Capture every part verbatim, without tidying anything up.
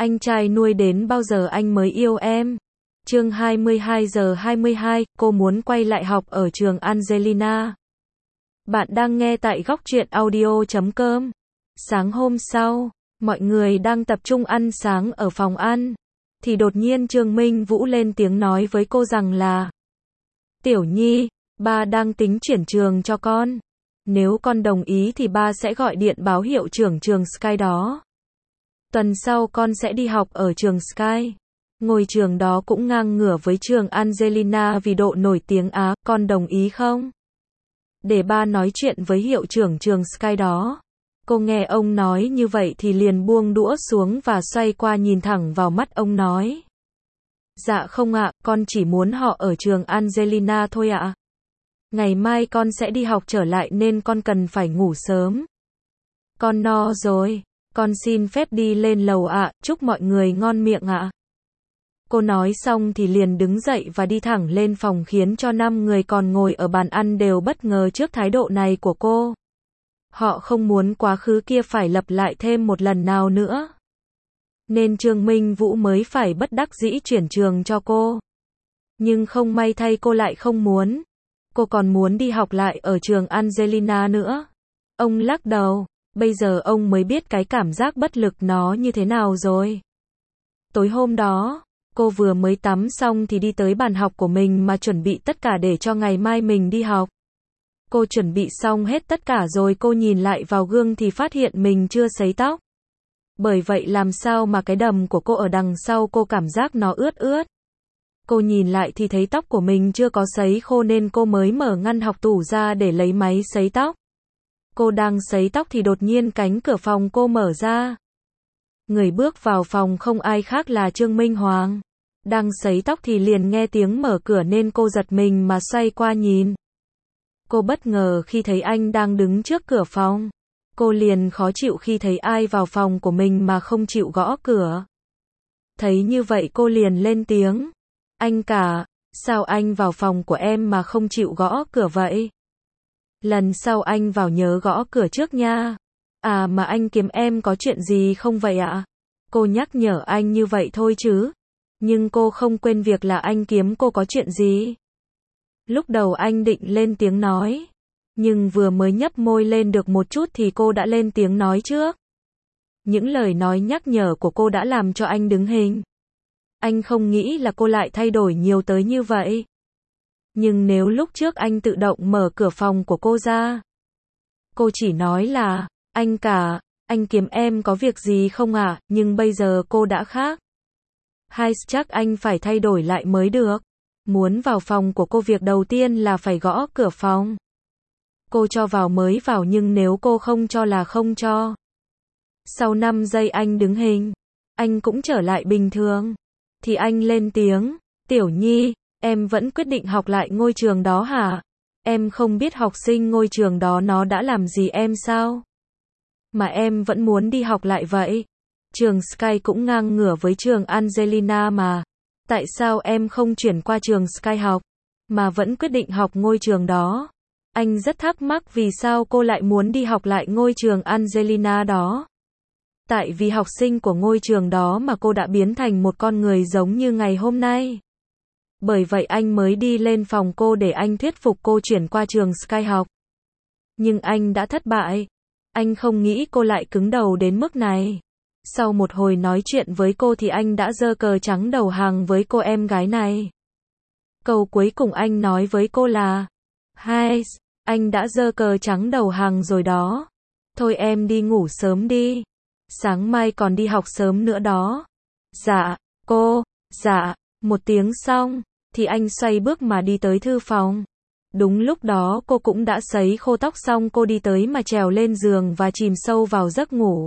Anh trai nuôi đến bao giờ anh mới yêu em? Chương hai mươi hai giờ hai mươi hai, cô muốn quay lại học ở trường Angelina. Bạn đang nghe tại góc truyện audio chấm com. Sáng hôm sau, mọi người đang tập trung ăn sáng ở phòng ăn, thì đột nhiên Trương Minh Vũ lên tiếng nói với cô rằng là: Tiểu Nhi, ba đang tính chuyển trường cho con. Nếu con đồng ý thì ba sẽ gọi điện báo hiệu trưởng trường Sky đó. Tuần sau con sẽ đi học ở trường Sky. Ngôi trường đó cũng ngang ngửa với trường Angelina vì độ nổi tiếng Á, con đồng ý không? Để ba nói chuyện với hiệu trưởng trường Sky đó. Cô nghe ông nói như vậy thì liền buông đũa xuống và xoay qua nhìn thẳng vào mắt ông nói: Dạ không ạ, con chỉ muốn họ ở trường Angelina thôi ạ. Ngày mai con sẽ đi học trở lại nên con cần phải ngủ sớm. Con no rồi, con xin phép đi lên lầu ạ, chúc mọi người ngon miệng ạ. Cô nói xong thì liền đứng dậy và đi thẳng lên phòng khiến cho năm người còn ngồi ở bàn ăn đều bất ngờ trước thái độ này của cô. Họ không muốn quá khứ kia phải lặp lại thêm một lần nào nữa. Nên Trương Minh Vũ mới phải bất đắc dĩ chuyển trường cho cô. Nhưng không may thay cô lại không muốn. Cô còn muốn đi học lại ở trường Angelina nữa. Ông lắc đầu, bây giờ ông mới biết cái cảm giác bất lực nó như thế nào rồi. Tối hôm đó, cô vừa mới tắm xong thì đi tới bàn học của mình mà chuẩn bị tất cả để cho ngày mai mình đi học. Cô chuẩn bị xong hết tất cả rồi cô nhìn lại vào gương thì phát hiện mình chưa sấy tóc. Bởi vậy làm sao mà cái đầm của cô ở đằng sau cô cảm giác nó ướt ướt. Cô nhìn lại thì thấy tóc của mình chưa có sấy khô nên cô mới mở ngăn học tủ ra để lấy máy sấy tóc. Cô đang sấy tóc thì đột nhiên cánh cửa phòng cô mở ra. Người bước vào phòng không ai khác là Trương Minh Hoàng. Đang sấy tóc thì liền nghe tiếng mở cửa nên cô giật mình mà xoay qua nhìn. Cô bất ngờ khi thấy anh đang đứng trước cửa phòng. Cô liền khó chịu khi thấy ai vào phòng của mình mà không chịu gõ cửa. Thấy như vậy cô liền lên tiếng: Anh cả, sao anh vào phòng của em mà không chịu gõ cửa vậy? Lần sau anh vào nhớ gõ cửa trước nha. À mà anh kiếm em có chuyện gì không vậy ạ? Cô nhắc nhở anh như vậy thôi chứ. Nhưng cô không quên việc là anh kiếm cô có chuyện gì. Lúc đầu anh định lên tiếng nói. Nhưng vừa mới nhấp môi lên được một chút thì cô đã lên tiếng nói trước. Những lời nói nhắc nhở của cô đã làm cho anh đứng hình. Anh không nghĩ là cô lại thay đổi nhiều tới như vậy. Nhưng nếu lúc trước anh tự động mở cửa phòng của cô ra. Cô chỉ nói là: Anh cả, anh kiếm em có việc gì không ạ? À? Nhưng bây giờ cô đã khác. Hay chắc anh phải thay đổi lại mới được. Muốn vào phòng của cô việc đầu tiên là phải gõ cửa phòng. Cô cho vào mới vào nhưng nếu cô không cho là không cho. Sau năm giây anh đứng hình. Anh cũng trở lại bình thường. Thì anh lên tiếng: Tiểu Nhi, em vẫn quyết định học lại ngôi trường đó hả? Em không biết học sinh ngôi trường đó nó đã làm gì em sao? Mà em vẫn muốn đi học lại vậy. Trường Sky cũng ngang ngửa với trường Angelina mà. Tại sao em không chuyển qua trường Sky học, mà vẫn quyết định học ngôi trường đó? Anh rất thắc mắc vì sao cô lại muốn đi học lại ngôi trường Angelina đó. Tại vì học sinh của ngôi trường đó mà cô đã biến thành một con người giống như ngày hôm nay. Bởi vậy anh mới đi lên phòng cô để anh thuyết phục cô chuyển qua trường Sky học. Nhưng anh đã thất bại. Anh không nghĩ cô lại cứng đầu đến mức này. Sau một hồi nói chuyện với cô thì anh đã giơ cờ trắng đầu hàng với cô em gái này. Câu cuối cùng anh nói với cô là: Hai, anh đã giơ cờ trắng đầu hàng rồi đó. Thôi em đi ngủ sớm đi. Sáng mai còn đi học sớm nữa đó. Dạ, cô, dạ. Một tiếng xong, thì anh xoay bước mà đi tới thư phòng. Đúng lúc đó cô cũng đã sấy khô tóc xong cô đi tới mà trèo lên giường và chìm sâu vào giấc ngủ.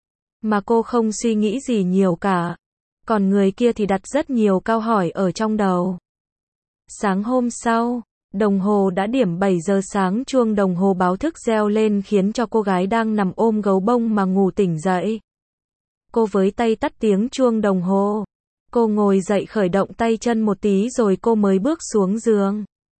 Mà cô không suy nghĩ gì nhiều cả. Còn người kia thì đặt rất nhiều câu hỏi ở trong đầu. Sáng hôm sau, đồng hồ đã điểm bảy giờ sáng, chuông đồng hồ báo thức reo lên khiến cho cô gái đang nằm ôm gấu bông mà ngủ tỉnh dậy. Cô với tay tắt tiếng chuông đồng hồ. Cô ngồi dậy khởi động tay chân một tí rồi cô mới bước xuống giường.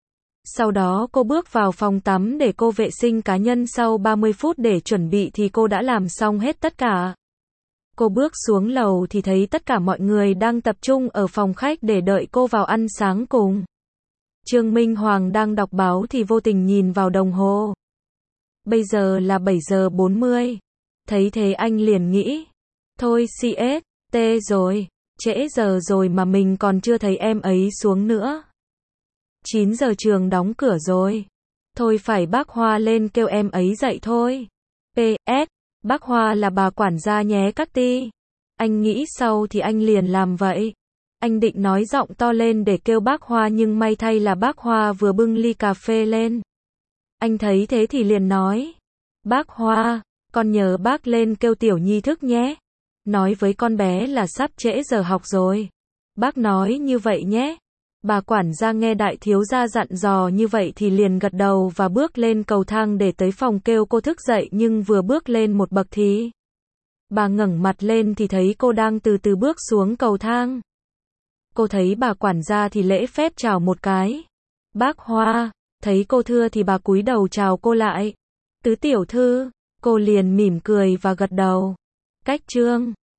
Sau đó cô bước vào phòng tắm để cô vệ sinh cá nhân. Sau ba mươi phút để chuẩn bị thì cô đã làm xong hết tất cả. Cô bước xuống lầu thì thấy tất cả mọi người đang tập trung ở phòng khách để đợi cô vào ăn sáng cùng. Trương Minh Hoàng đang đọc báo thì vô tình nhìn vào đồng hồ. Bây giờ là bảy giờ bốn mươi. Thấy thế anh liền nghĩ, thôi xê ét tê rồi, trễ giờ rồi mà mình còn chưa thấy em ấy xuống nữa. chín giờ trường đóng cửa rồi. Thôi phải bác Hoa lên kêu em ấy dậy thôi. pê ét, bác Hoa là bà quản gia nhé các ty. Anh nghĩ sau thì anh liền làm vậy. Anh định nói giọng to lên để kêu bác Hoa nhưng may thay là bác Hoa vừa bưng ly cà phê lên. Anh thấy thế thì liền nói, bác Hoa, con nhờ bác lên kêu Tiểu Nhi thức nhé. Nói với con bé là sắp trễ giờ học rồi. Bác nói như vậy nhé. Bà quản gia nghe đại thiếu gia dặn dò như vậy thì liền gật đầu và bước lên cầu thang để tới phòng kêu cô thức dậy, nhưng vừa bước lên một bậc thì bà ngẩng mặt lên thì thấy cô đang từ từ bước xuống cầu thang. Cô thấy bà quản gia thì lễ phép chào một cái. Bác Hoa, thấy cô thưa thì bà cúi đầu chào cô lại. Tứ tiểu thư, cô liền mỉm cười và gật đầu. Cách chương